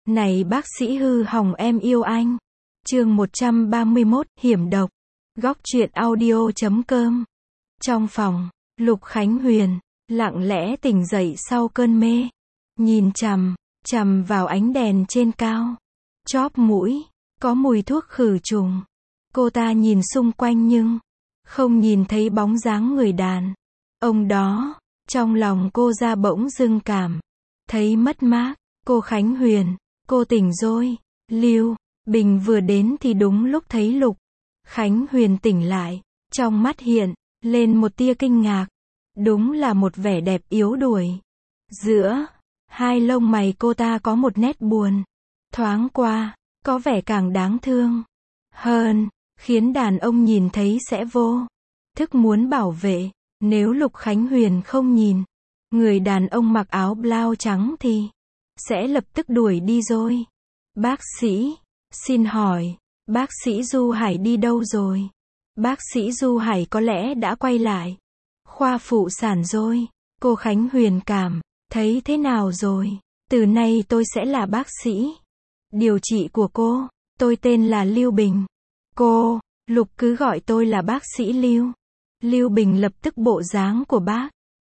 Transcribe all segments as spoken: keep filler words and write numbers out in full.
Này bác sĩ hư hỏng em yêu anh. Chương một trăm ba mươi mốt, hiểm độc. Góc truyện audio chấm com. Trong phòng, Lục Khánh Huyền lặng lẽ tỉnh dậy sau cơn mê, nhìn chằm chằm vào ánh đèn trên cao. Chóp mũi có mùi thuốc khử trùng. Cô ta nhìn xung quanh nhưng không nhìn thấy bóng dáng người đàn ông đó. Trong lòng cô ra bỗng dưng cảm thấy mất mát. Cô Khánh Huyền, cô tỉnh rồi. Lưu Bình vừa đến thì đúng lúc thấy Lục Khánh Huyền tỉnh lại. Trong mắt hiện lên một tia kinh ngạc. Đúng là một vẻ đẹp yếu đuối. Giữa hai lông mày cô ta có một nét buồn. Thoáng qua, có vẻ càng đáng thương hơn, khiến đàn ông nhìn thấy sẽ vô thức muốn bảo vệ. Nếu Lục Khánh Huyền không nhìn người đàn ông mặc áo blau trắng thì sẽ lập tức đuổi đi rồi. Bác sĩ, xin hỏi, bác sĩ Du Hải đi đâu rồi? Bác sĩ Du Hải có lẽ đã quay lại khoa phụ sản rồi. Cô Khánh Huyền cảm thấy thế nào rồi? Từ nay tôi sẽ là bác sĩ điều trị của cô. Tôi tên là Lưu Bình. Cô, Lục cứ gọi tôi là bác sĩ Lưu. Lưu Bình lập tức bộ dáng của bác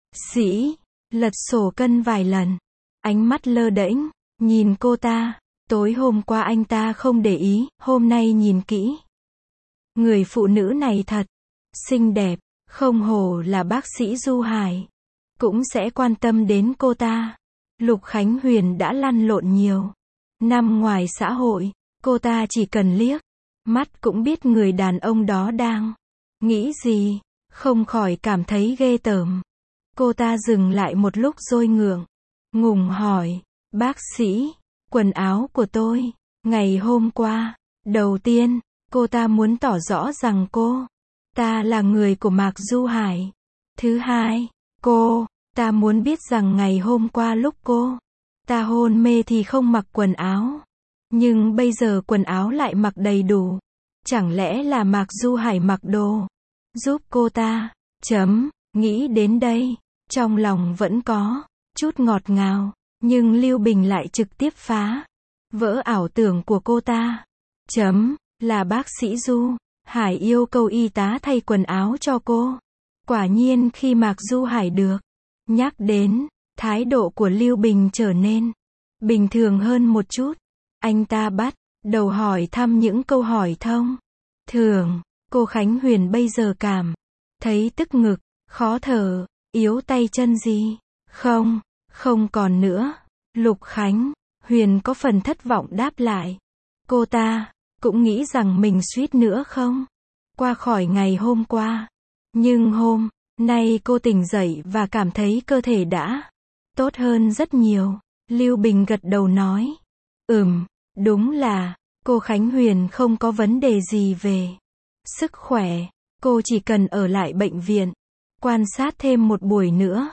sĩ lật sổ cân vài lần, ánh mắt lơ đễnh nhìn cô ta. Tối hôm qua anh ta không để ý, hôm nay nhìn kỹ. Người phụ nữ này thật xinh đẹp, không hổ là bác sĩ Du Hải, cũng sẽ quan tâm đến cô ta. Lục Khánh Huyền đã lăn lộn nhiều năm ngoài xã hội, cô ta chỉ cần liếc mắt cũng biết người đàn ông đó đang nghĩ gì, không khỏi cảm thấy ghê tởm. Cô ta dừng lại một lúc rồi ngượng ngùng hỏi, bác sĩ, quần áo của tôi, ngày hôm qua. Đầu tiên, cô ta muốn tỏ rõ rằng cô ta là người của Mạc Du Hải. Thứ hai, cô ta muốn biết rằng ngày hôm qua lúc cô ta hôn mê thì không mặc quần áo, nhưng bây giờ quần áo lại mặc đầy đủ. Chẳng lẽ là Mạc Du Hải mặc đồ giúp cô ta? Chấm, nghĩ đến đây, trong lòng vẫn có chút ngọt ngào, nhưng Lưu Bình lại trực tiếp phá vỡ ảo tưởng của cô ta. Chấm, là bác sĩ Du Hải yêu cầu y tá thay quần áo cho cô. Quả nhiên khi Mạc Du Hải được nhắc đến, thái độ của Lưu Bình trở nên bình thường hơn một chút. Anh ta bắt đầu hỏi thăm những câu hỏi thông thường. Cô Khánh Huyền bây giờ cảm thấy tức ngực, khó thở, yếu tay chân gì? Không, không còn nữa. Lục Khánh Huyền có phần thất vọng đáp lại. Cô ta cũng nghĩ rằng mình suýt nữa không qua khỏi ngày hôm qua. Nhưng hôm nay cô tỉnh dậy và cảm thấy cơ thể đã tốt hơn rất nhiều. Lưu Bình gật đầu nói, ừm, đúng là cô Khánh Huyền không có vấn đề gì về sức khỏe. Cô chỉ cần ở lại bệnh viện quan sát thêm một buổi nữa.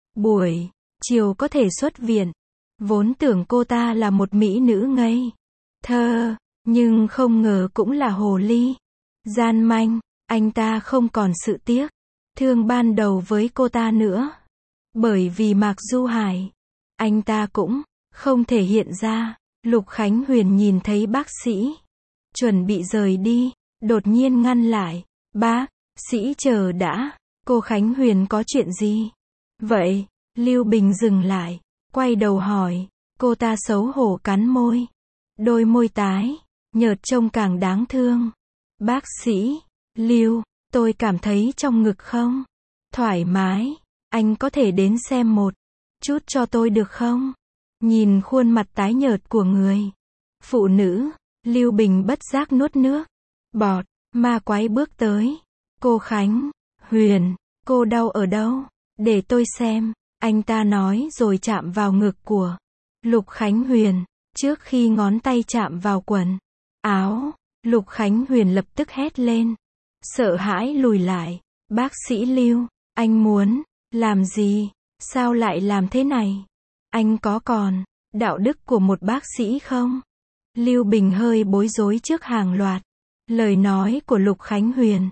Buổi chiều có thể xuất viện. Vốn tưởng cô ta là một mỹ nữ ngây thơ, nhưng không ngờ cũng là hồ ly gian manh. Anh ta không còn sự tiếc thương ban đầu với cô ta nữa. Bởi vì Mạc Du Hải, anh ta cũng không thể hiện ra. Lục Khánh Huyền nhìn thấy bác sĩ chuẩn bị rời đi, đột nhiên ngăn lại. Bác sĩ chờ đã. Cô Khánh Huyền có chuyện gì vậy? Lưu Bình dừng lại, quay đầu hỏi. Cô ta xấu hổ cắn môi, đôi môi tái nhợt trông càng đáng thương. Bác sĩ Lưu, tôi cảm thấy trong ngực không thoải mái, anh có thể đến xem một chút cho tôi được không? Nhìn khuôn mặt tái nhợt của người phụ nữ, Lưu Bình bất giác nuốt nước bọt. Ma quái bước tới. Cô Khánh Huyền, cô đau ở đâu? Để tôi xem. Anh ta nói rồi chạm vào ngực của Lục Khánh Huyền. Trước khi ngón tay chạm vào quần áo, Lục Khánh Huyền lập tức hét lên, sợ hãi lùi lại. Bác sĩ Lưu, anh muốn làm gì? Sao lại làm thế này? Anh có còn đạo đức của một bác sĩ không? Lưu Bình hơi bối rối trước hàng loạt lời nói của Lục Khánh Huyền.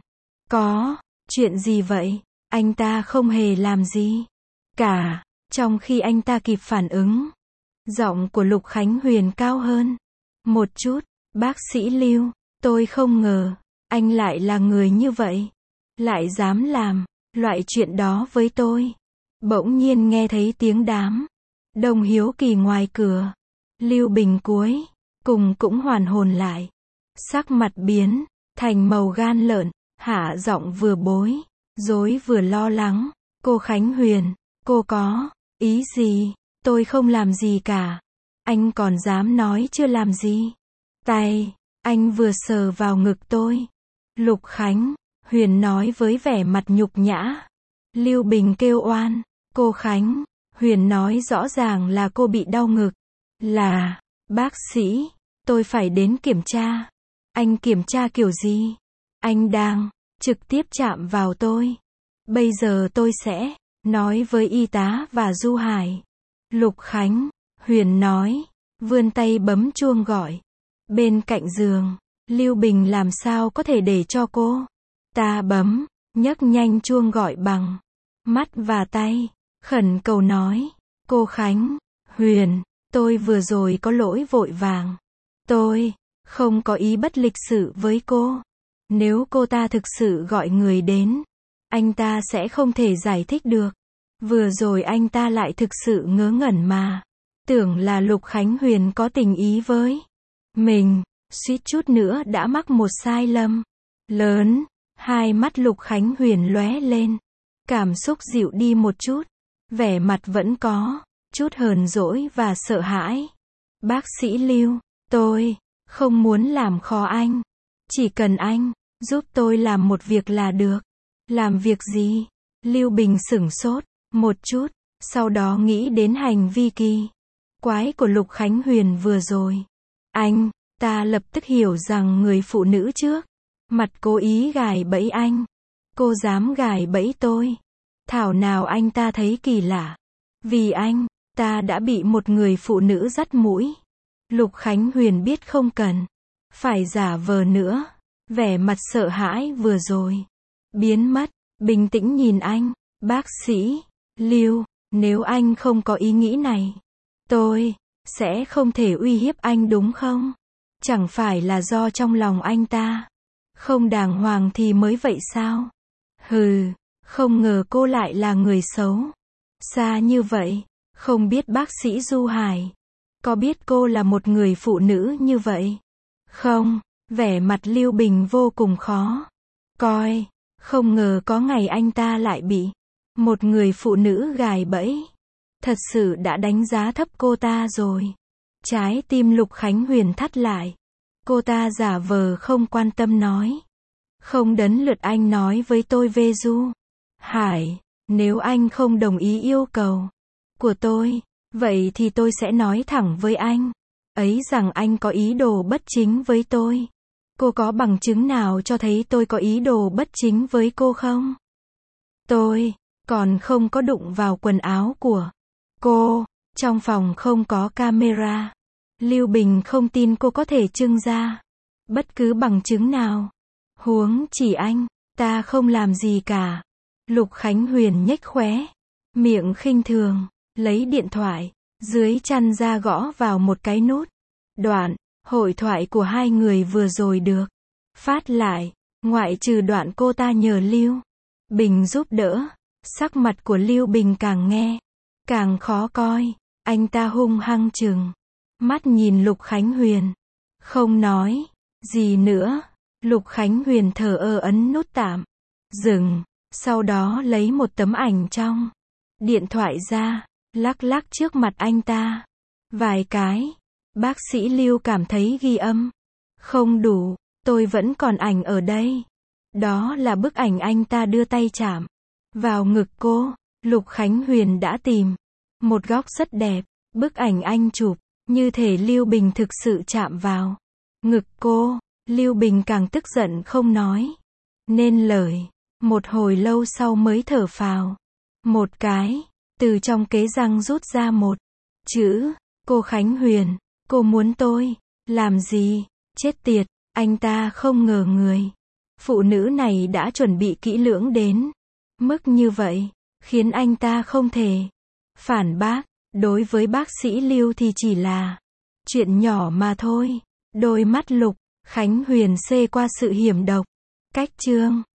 Có chuyện gì vậy? Anh ta không hề làm gì cả. Trong khi anh ta kịp phản ứng, Giọng của Lục Khánh Huyền cao hơn một chút. Bác sĩ Lưu, tôi không ngờ, anh lại là người như vậy. Lại dám làm loại chuyện đó với tôi. Bỗng nhiên nghe thấy tiếng đám đông hiếu kỳ ngoài cửa. Lưu Bình cuối cùng cũng hoàn hồn lại. Sắc mặt biến thành màu gan lợn, hạ giọng vừa bối rối vừa lo lắng. Cô Khánh Huyền, cô có ý gì? Tôi không làm gì cả. Anh còn dám nói chưa làm gì? Tay anh vừa sờ vào ngực tôi. Lục Khánh Huyền nói với vẻ mặt nhục nhã. Lưu Bình kêu oan. Cô Khánh Huyền nói rõ ràng là cô bị đau ngực. Là, bác sĩ, tôi phải đến kiểm tra. Anh kiểm tra kiểu gì? Anh đang trực tiếp chạm vào tôi. Bây giờ tôi sẽ nói với y tá và Du Hải. Lục Khánh Huyền nói, vươn tay bấm chuông gọi. Bên cạnh giường, Lưu Bình làm sao có thể để cho cô ta bấm, nhấc nhanh chuông gọi bằng mắt và tay, khẩn cầu nói, cô Khánh Huyền, tôi vừa rồi có lỗi vội vàng. Tôi không có ý bất lịch sự với cô. Nếu cô ta thực sự gọi người đến, anh ta sẽ không thể giải thích được. Vừa rồi anh ta lại thực sự ngớ ngẩn mà. Tưởng là Lục Khánh Huyền có tình ý với mình, suýt chút nữa đã mắc một sai lầm lớn. Hai mắt Lục Khánh Huyền lóe lên. Cảm xúc dịu đi một chút. Vẻ mặt vẫn có chút hờn dỗi và sợ hãi. Bác sĩ Lưu, tôi không muốn làm khó anh. Chỉ cần anh giúp tôi làm một việc là được. Làm việc gì? Lưu Bình sửng sốt một chút, sau đó nghĩ đến hành vi kỳ quái của Lục Khánh Huyền vừa rồi. Anh ta lập tức hiểu rằng người phụ nữ trước mặt cố ý gài bẫy anh. Cô dám gài bẫy tôi. Thảo nào anh ta thấy kỳ lạ. Vì anh ta đã bị một người phụ nữ dắt mũi. Lục Khánh Huyền biết không cần phải giả vờ nữa. Vẻ mặt sợ hãi vừa rồi biến mất, bình tĩnh nhìn anh. Bác sĩ Lưu, nếu anh không có ý nghĩ này, tôi sẽ không thể uy hiếp anh đúng không? Chẳng phải là do trong lòng anh ta không đàng hoàng thì mới vậy sao? Hừ, không ngờ cô lại là người xấu xa như vậy. Không biết bác sĩ Du Hải có biết cô là một người phụ nữ như vậy không? Vẻ mặt Lưu Bình vô cùng khó coi. Không ngờ có ngày anh ta lại bị một người phụ nữ gài bẫy. Thật sự đã đánh giá thấp cô ta rồi. Trái tim Lục Khánh Huyền thắt lại. Cô ta giả vờ không quan tâm nói. Không đến lượt anh nói với tôi về Du Hải. Nếu anh không đồng ý yêu cầu của tôi, vậy thì tôi sẽ nói thẳng với anh ấy rằng anh có ý đồ bất chính với tôi. Cô có bằng chứng nào cho thấy tôi có ý đồ bất chính với cô không? Tôi còn không có đụng vào quần áo của cô. Trong phòng không có camera. Lưu Bình không tin cô có thể trưng ra bất cứ bằng chứng nào. Huống chỉ anh ta không làm gì cả. Lục Khánh Huyền nhếch khóe miệng khinh thường, lấy điện thoại dưới chăn ra gõ vào một cái nút. Đoạn hội thoại của hai người vừa rồi được phát lại, ngoại trừ đoạn cô ta nhờ Lưu Bình giúp đỡ. Sắc mặt của Lưu Bình càng nghe càng khó coi. Anh ta hung hăng trừng mắt nhìn Lục Khánh Huyền, không nói gì nữa. Lục Khánh Huyền thờ ơ ấn nút tạm dừng, sau đó lấy một tấm ảnh trong điện thoại ra, lắc lắc trước mặt anh ta vài cái. Bác sĩ Lưu cảm thấy ghi âm không đủ. Tôi vẫn còn ảnh ở đây. Đó là bức ảnh anh ta đưa tay chạm vào ngực cô. Lục Khánh Huyền đã tìm một góc rất đẹp. Bức ảnh anh chụp như thể Lưu Bình thực sự chạm vào ngực cô. Lưu Bình càng tức giận không nói nên lời. Một hồi lâu sau mới thở phào một cái, từ trong kế răng rút ra một chữ. Cô Khánh Huyền, cô muốn tôi làm gì? Chết tiệt. Anh ta không ngờ người phụ nữ này đã chuẩn bị kỹ lưỡng đến mức như vậy, khiến anh ta không thể phản bác. Đối với bác sĩ Lưu thì chỉ là chuyện nhỏ mà thôi. Đôi mắt Lục Khánh Huyền xê qua sự hiểm độc. Cách chương